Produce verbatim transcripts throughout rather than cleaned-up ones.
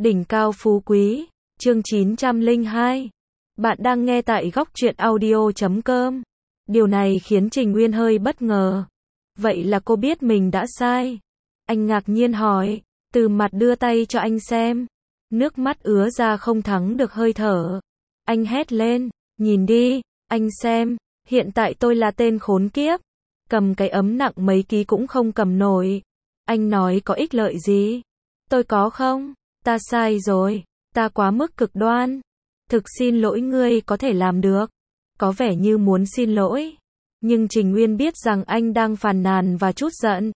Đỉnh cao phú quý, chương chín trăm lẻ hai. Bạn đang nghe tại góc truyện audio chấm com. Điều này khiến Trình Uyên hơi bất ngờ. Vậy là cô biết mình đã sai. Anh ngạc nhiên hỏi, Từ Mặt đưa tay cho anh xem. Nước mắt ứa ra không thắng được hơi thở. Anh hét lên, nhìn đi, anh xem, hiện tại tôi là tên khốn kiếp. Cầm cái ấm nặng mấy ký cũng không cầm nổi. Anh nói có ích lợi gì? Tôi có không? Ta sai rồi, ta quá mức cực đoan. Thực xin lỗi, ngươi có thể làm được. Có vẻ như muốn xin lỗi. Nhưng Trình Uyên biết rằng anh đang phàn nàn và trút giận.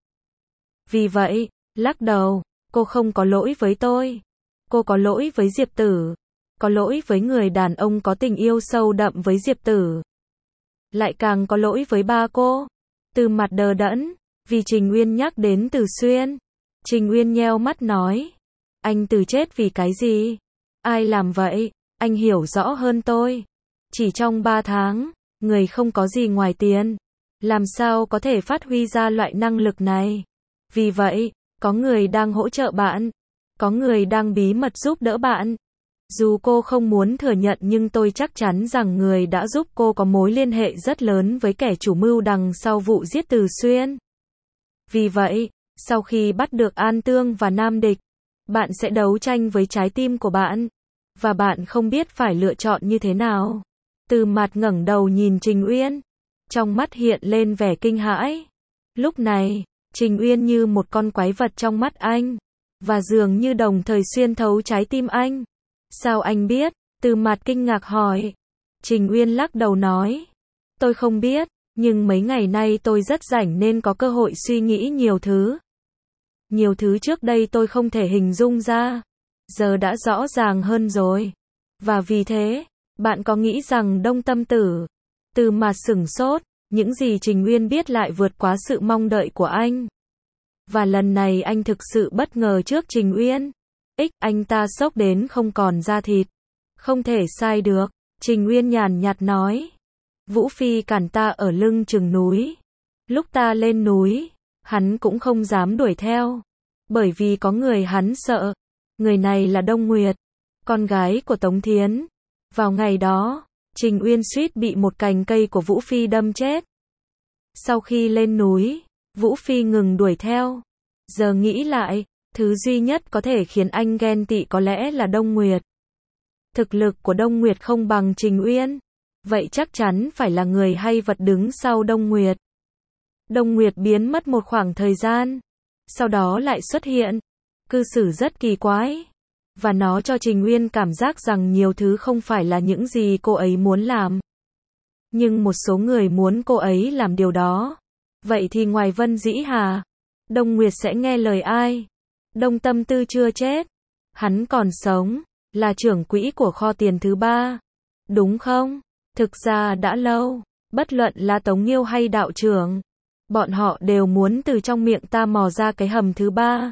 Vì vậy, lắc đầu, cô không có lỗi với tôi. Cô có lỗi với Diệp Tử. Có lỗi với người đàn ông có tình yêu sâu đậm với Diệp Tử. Lại càng có lỗi với ba cô. Từ Mặt đờ đẫn, vì Trình Uyên nhắc đến Từ Xuyên. Trình Uyên nheo mắt nói. Anh Từ chết vì cái gì? Ai làm vậy? Anh hiểu rõ hơn tôi. Chỉ trong ba tháng, người không có gì ngoài tiền. Làm sao có thể phát huy ra loại năng lực này? Vì vậy, có người đang hỗ trợ bạn. Có người đang bí mật giúp đỡ bạn. Dù cô không muốn thừa nhận nhưng tôi chắc chắn rằng người đã giúp cô có mối liên hệ rất lớn với kẻ chủ mưu đằng sau vụ giết Từ Xuyên. Vì vậy, sau khi bắt được An Tương và Nam Địch, bạn sẽ đấu tranh với trái tim của bạn. Và bạn không biết phải lựa chọn như thế nào. Từ Mặt ngẩng đầu nhìn Trình Uyên. Trong mắt hiện lên vẻ kinh hãi. Lúc này, Trình Uyên như một con quái vật trong mắt anh. Và dường như đồng thời xuyên thấu trái tim anh. Sao anh biết? Từ Mặt kinh ngạc hỏi. Trình Uyên lắc đầu nói. Tôi không biết, nhưng mấy ngày nay tôi rất rảnh nên có cơ hội suy nghĩ nhiều thứ. Nhiều thứ trước đây tôi không thể hình dung ra. Giờ đã rõ ràng hơn rồi. Và vì thế, bạn có nghĩ rằng Đông Tâm Tử? Từ Mặt sửng sốt, những gì Trình Uyên biết lại vượt quá sự mong đợi của anh. Và lần này anh thực sự bất ngờ trước Trình Uyên. Ích, anh ta sốc đến không còn da thịt. Không thể sai được. Trình Uyên nhàn nhạt nói. Vũ Phi cản ta ở lưng chừng núi. Lúc ta lên núi, hắn cũng không dám đuổi theo. Bởi vì có người hắn sợ. Người này là Đông Nguyệt, con gái của Tống Thiến. Vào ngày đó, Trình Uyên suýt bị một cành cây của Vũ Phi đâm chết. Sau khi lên núi, Vũ Phi ngừng đuổi theo. Giờ nghĩ lại, thứ duy nhất có thể khiến anh ghen tị có lẽ là Đông Nguyệt. Thực lực của Đông Nguyệt không bằng Trình Uyên. Vậy chắc chắn phải là người hay vật đứng sau Đông Nguyệt. Đông Nguyệt biến mất một khoảng thời gian. Sau đó lại xuất hiện. Cư xử rất kỳ quái. Và nó cho Trình Uyên cảm giác rằng nhiều thứ không phải là những gì cô ấy muốn làm. Nhưng một số người muốn cô ấy làm điều đó. Vậy thì ngoài Vân Dĩ Hà, Đông Nguyệt sẽ nghe lời ai? Đông Tâm Tư chưa chết. Hắn còn sống, là trưởng quỹ của kho tiền thứ ba. Đúng không? Thực ra đã lâu, bất luận là Tống Nghiêu hay đạo trưởng, bọn họ đều muốn từ trong miệng ta mò ra cái hầm thứ ba.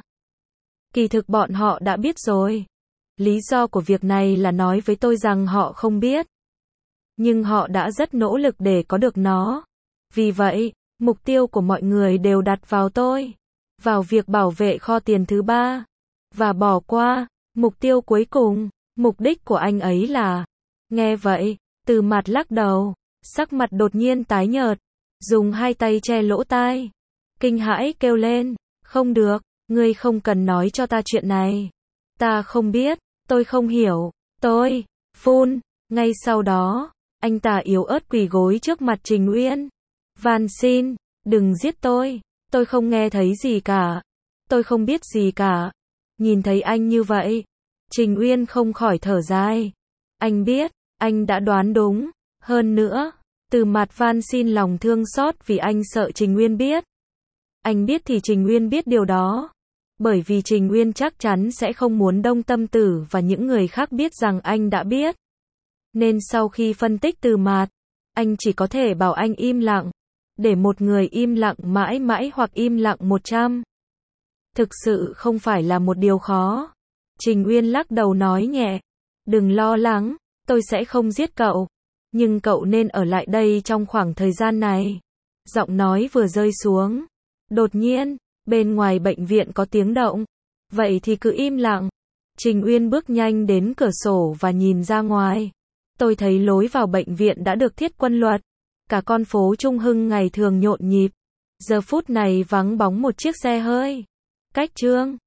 Kỳ thực bọn họ đã biết rồi. Lý do của việc này là nói với tôi rằng họ không biết. Nhưng họ đã rất nỗ lực để có được nó. Vì vậy, mục tiêu của mọi người đều đặt vào tôi. Vào việc bảo vệ kho tiền thứ ba. Và bỏ qua mục tiêu cuối cùng. Mục đích của anh ấy là... Nghe vậy, Từ Mặt lắc đầu. Sắc mặt đột nhiên tái nhợt. Dùng hai tay che lỗ tai. Kinh hãi kêu lên. Không được. Ngươi không cần nói cho ta chuyện này. Ta không biết, tôi không hiểu, tôi, phun. Ngay sau đó, anh ta yếu ớt quỳ gối trước mặt Trình Uyên. Van xin, đừng giết tôi, tôi không nghe thấy gì cả. Tôi không biết gì cả. Nhìn thấy anh như vậy, Trình Uyên không khỏi thở dài. Anh biết, anh đã đoán đúng. Hơn nữa, Từ Mặt van xin lòng thương xót vì anh sợ Trình Uyên biết. Anh biết thì Trình Uyên biết điều đó. Bởi vì Trình Uyên chắc chắn sẽ không muốn Đông Tâm Tử và những người khác biết rằng anh đã biết. Nên sau khi phân tích Từ Mặt, anh chỉ có thể bảo anh im lặng. Để một người im lặng mãi mãi hoặc im lặng một trăm. Thực sự không phải là một điều khó. Trình Uyên lắc đầu nói nhẹ. Đừng lo lắng, tôi sẽ không giết cậu. Nhưng cậu nên ở lại đây trong khoảng thời gian này. Giọng nói vừa rơi xuống. Đột nhiên, bên ngoài bệnh viện có tiếng động. Vậy thì cứ im lặng. Trình Uyên bước nhanh đến cửa sổ và nhìn ra ngoài. Tôi thấy lối vào bệnh viện đã được thiết quân luật. Cả con phố Trung Hưng ngày thường nhộn nhịp. Giờ phút này vắng bóng một chiếc xe hơi. Cách Trương